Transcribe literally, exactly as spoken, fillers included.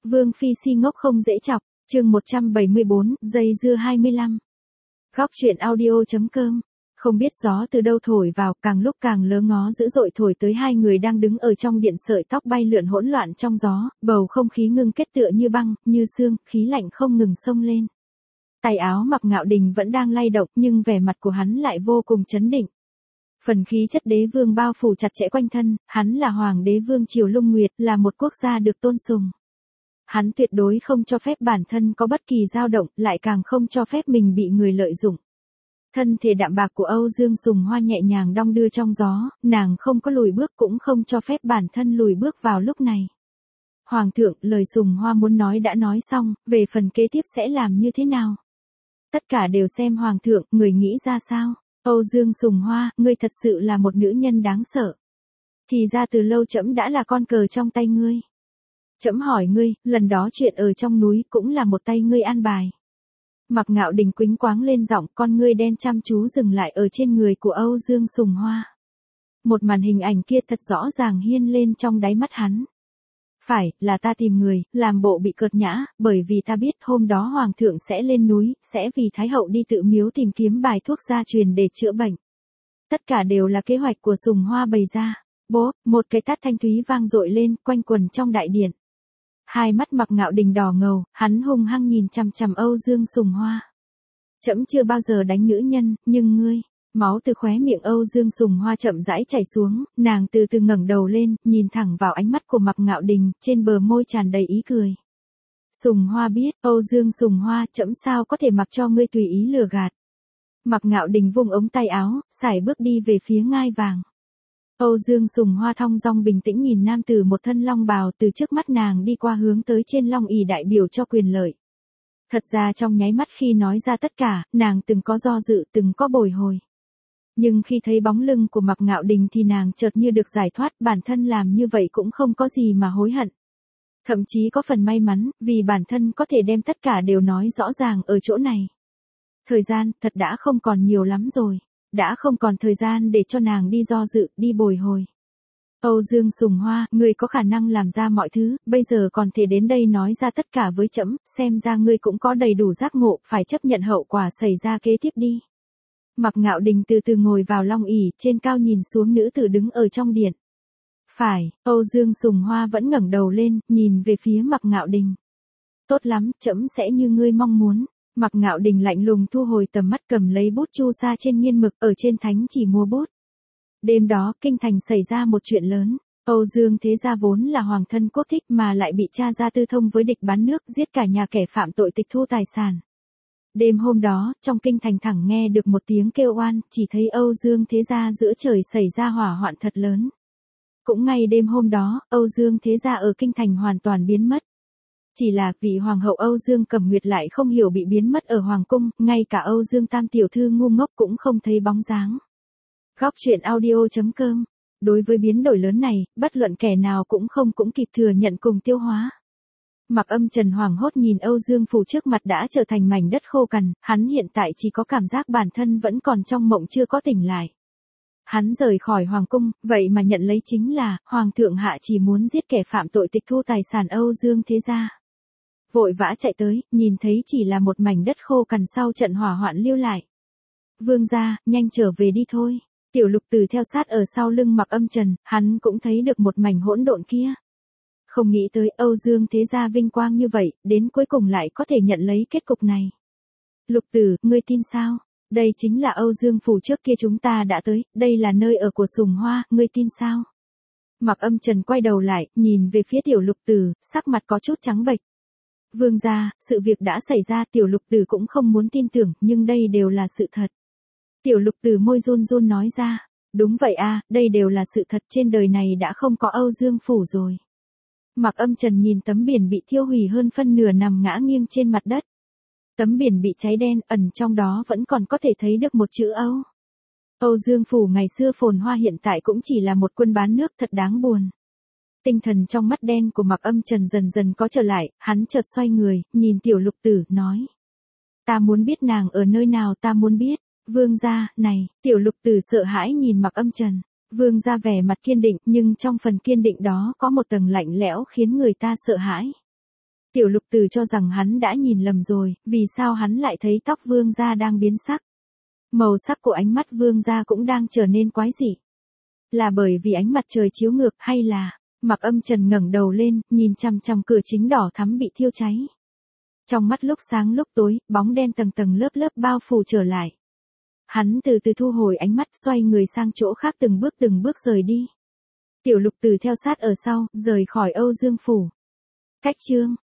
Vương Phi si ngốc không dễ chọc, chương một trăm bảy mươi bốn, dây dưa hai mươi lăm. Góc truyện audio.com. Không biết gió từ đâu thổi vào, càng lúc càng lớ ngó dữ dội thổi tới hai người đang đứng ở trong điện, sợi tóc bay lượn hỗn loạn trong gió, bầu không khí ngưng kết tựa như băng, như xương, khí lạnh không ngừng xông lên. Tay áo Mặc Ngạo Đình vẫn đang lay động, nhưng vẻ mặt của hắn lại vô cùng trấn định. Phần khí chất đế vương bao phủ chặt chẽ quanh thân, hắn là hoàng đế vương triều Lung Nguyệt, là một quốc gia được tôn sùng. Hắn tuyệt đối không cho phép bản thân có bất kỳ dao động, lại càng không cho phép mình bị người lợi dụng. Thân thể đạm bạc của Âu Dương Sùng Hoa nhẹ nhàng đong đưa trong gió, nàng không có lùi bước cũng không cho phép bản thân lùi bước vào lúc này. Hoàng thượng, lời Sùng Hoa muốn nói đã nói xong, về phần kế tiếp sẽ làm như thế nào? Tất cả đều xem Hoàng thượng, người nghĩ ra sao? Âu Dương Sùng Hoa, ngươi thật sự là một nữ nhân đáng sợ. Thì ra từ lâu trẫm đã là con cờ trong tay ngươi. Trẫm hỏi ngươi, lần đó chuyện ở trong núi cũng là một tay ngươi an bài. Mặc Ngạo Đình quĩnh quáng lên giọng, con ngươi đen chăm chú dừng lại ở trên người của Âu Dương Sùng Hoa. Một màn hình ảnh kia thật rõ ràng hiên lên trong đáy mắt hắn. Phải, là ta tìm người, làm bộ bị cợt nhã, bởi vì ta biết hôm đó Hoàng thượng sẽ lên núi, sẽ vì Thái hậu đi tự miếu tìm kiếm bài thuốc gia truyền để chữa bệnh. Tất cả đều là kế hoạch của Sùng Hoa bày ra. Bố, một cái tát thanh thúy vang dội lên, quanh quần trong đại điện. Hai mắt Mặc Ngạo Đình đỏ ngầu, hắn hung hăng nhìn chằm chằm Âu Dương Sùng Hoa. Trẫm chưa bao giờ đánh nữ nhân, nhưng ngươi... Máu từ khóe miệng Âu Dương Sùng Hoa chậm rãi chảy xuống, nàng từ từ ngẩng đầu lên, nhìn thẳng vào ánh mắt của Mặc Ngạo Đình, trên bờ môi tràn đầy ý cười. Sùng Hoa biết, Âu Dương Sùng Hoa, trẫm sao có thể mặc cho ngươi tùy ý lừa gạt. Mặc Ngạo Đình vung ống tay áo, sải bước đi về phía ngai vàng. Âu Dương Sùng Hoa thong dong bình tĩnh nhìn nam tử một thân long bào từ trước mắt nàng đi qua hướng tới trên long ỷ đại biểu cho quyền lợi. Thật ra trong nháy mắt khi nói ra tất cả, nàng từng có do dự, từng có bồi hồi. Nhưng khi thấy bóng lưng của Mặc Ngạo Đình thì nàng chợt như được giải thoát, bản thân làm như vậy cũng không có gì mà hối hận. Thậm chí có phần may mắn, vì bản thân có thể đem tất cả đều nói rõ ràng ở chỗ này. Thời gian, thật đã không còn nhiều lắm rồi. Đã không còn thời gian để cho nàng đi do dự, đi bồi hồi. Âu Dương Sùng Hoa, ngươi có khả năng làm ra mọi thứ, bây giờ còn thể đến đây nói ra tất cả với trẫm, xem ra ngươi cũng có đầy đủ giác ngộ, phải chấp nhận hậu quả xảy ra kế tiếp đi. Mặc Ngạo Đình từ từ ngồi vào long ỷ, trên cao nhìn xuống nữ tử đứng ở trong điện. Phải, Âu Dương Sùng Hoa vẫn ngẩng đầu lên, nhìn về phía Mặc Ngạo Đình. Tốt lắm, trẫm sẽ như ngươi mong muốn. Mặc Ngạo Đình lạnh lùng thu hồi tầm mắt, cầm lấy bút chu sa trên nghiên mực, ở trên thánh chỉ mua bút. Đêm đó, kinh thành xảy ra một chuyện lớn. Âu Dương thế gia vốn là hoàng thân quốc thích mà lại bị cha ra tư thông với địch bán nước, giết cả nhà kẻ phạm tội, tịch thu tài sản. Đêm hôm đó, trong kinh thành thẳng nghe được một tiếng kêu oan, chỉ thấy Âu Dương thế gia giữa trời xảy ra hỏa hoạn thật lớn. Cũng ngay đêm hôm đó, Âu Dương thế gia ở kinh thành hoàn toàn biến mất. Chỉ là vị hoàng hậu Âu Dương Cẩm Nguyệt lại không hiểu bị biến mất ở hoàng cung, ngay cả Âu Dương tam tiểu thư ngu ngốc cũng không thấy bóng dáng. Góc truyện audio.com. Đối với biến đổi lớn này, bất luận kẻ nào cũng không cũng kịp thừa nhận cùng tiêu hóa. Mặc Âm Trần hoảng hốt nhìn Âu Dương phủ trước mặt đã trở thành mảnh đất khô cằn, hắn hiện tại chỉ có cảm giác bản thân vẫn còn trong mộng chưa có tỉnh lại. Hắn rời khỏi hoàng cung, vậy mà nhận lấy chính là, hoàng thượng hạ chỉ muốn giết kẻ phạm tội, tịch thu tài sản Âu Dương thế gia. Vội vã chạy tới, nhìn thấy chỉ là một mảnh đất khô cằn sau trận hỏa hoạn lưu lại. Vương gia, nhanh trở về đi thôi. Tiểu Lục Tử theo sát ở sau lưng Mặc Âm Trần, hắn cũng thấy được một mảnh hỗn độn kia. Không nghĩ tới Âu Dương thế gia vinh quang như vậy, đến cuối cùng lại có thể nhận lấy kết cục này. Lục Tử, ngươi tin sao? Đây chính là Âu Dương phủ trước kia chúng ta đã tới, đây là nơi ở của Sùng Hoa, ngươi tin sao? Mặc Âm Trần quay đầu lại, nhìn về phía Tiểu Lục Tử, sắc mặt có chút trắng bệch. Vương gia, sự việc đã xảy ra, Tiểu Lục Tử cũng không muốn tin tưởng, nhưng đây đều là sự thật. Tiểu Lục Tử môi run run nói ra, đúng vậy a, đây đều là sự thật, trên đời này đã không có Âu Dương phủ rồi. Mặc Âm Trần nhìn tấm biển bị thiêu hủy hơn phân nửa nằm ngã nghiêng trên mặt đất. Tấm biển bị cháy đen, ẩn trong đó vẫn còn có thể thấy được một chữ Âu. Âu Dương phủ ngày xưa phồn hoa hiện tại cũng chỉ là một quân bán nước, thật đáng buồn. Tinh thần trong mắt đen của Mặc Âm Trần dần dần có trở lại, hắn chợt xoay người, nhìn Tiểu Lục Tử, nói. Ta muốn biết nàng ở nơi nào, ta muốn biết. Vương gia, này, Tiểu Lục Tử sợ hãi nhìn Mặc Âm Trần. Vương gia vẻ mặt kiên định, nhưng trong phần kiên định đó có một tầng lạnh lẽo khiến người ta sợ hãi. Tiểu Lục Tử cho rằng hắn đã nhìn lầm rồi, vì sao hắn lại thấy tóc Vương gia đang biến sắc. Màu sắc của ánh mắt Vương gia cũng đang trở nên quái dị. Là bởi vì ánh mặt trời chiếu ngược hay là... Mặc Âm Trần ngẩng đầu lên, nhìn chằm chằm cửa chính đỏ thắm bị thiêu cháy. Trong mắt lúc sáng lúc tối, bóng đen tầng tầng lớp lớp bao phủ trở lại. Hắn từ từ thu hồi ánh mắt, xoay người sang chỗ khác, từng bước từng bước rời đi. Tiểu Lục Tử theo sát ở sau, rời khỏi Âu Dương phủ. Cách chương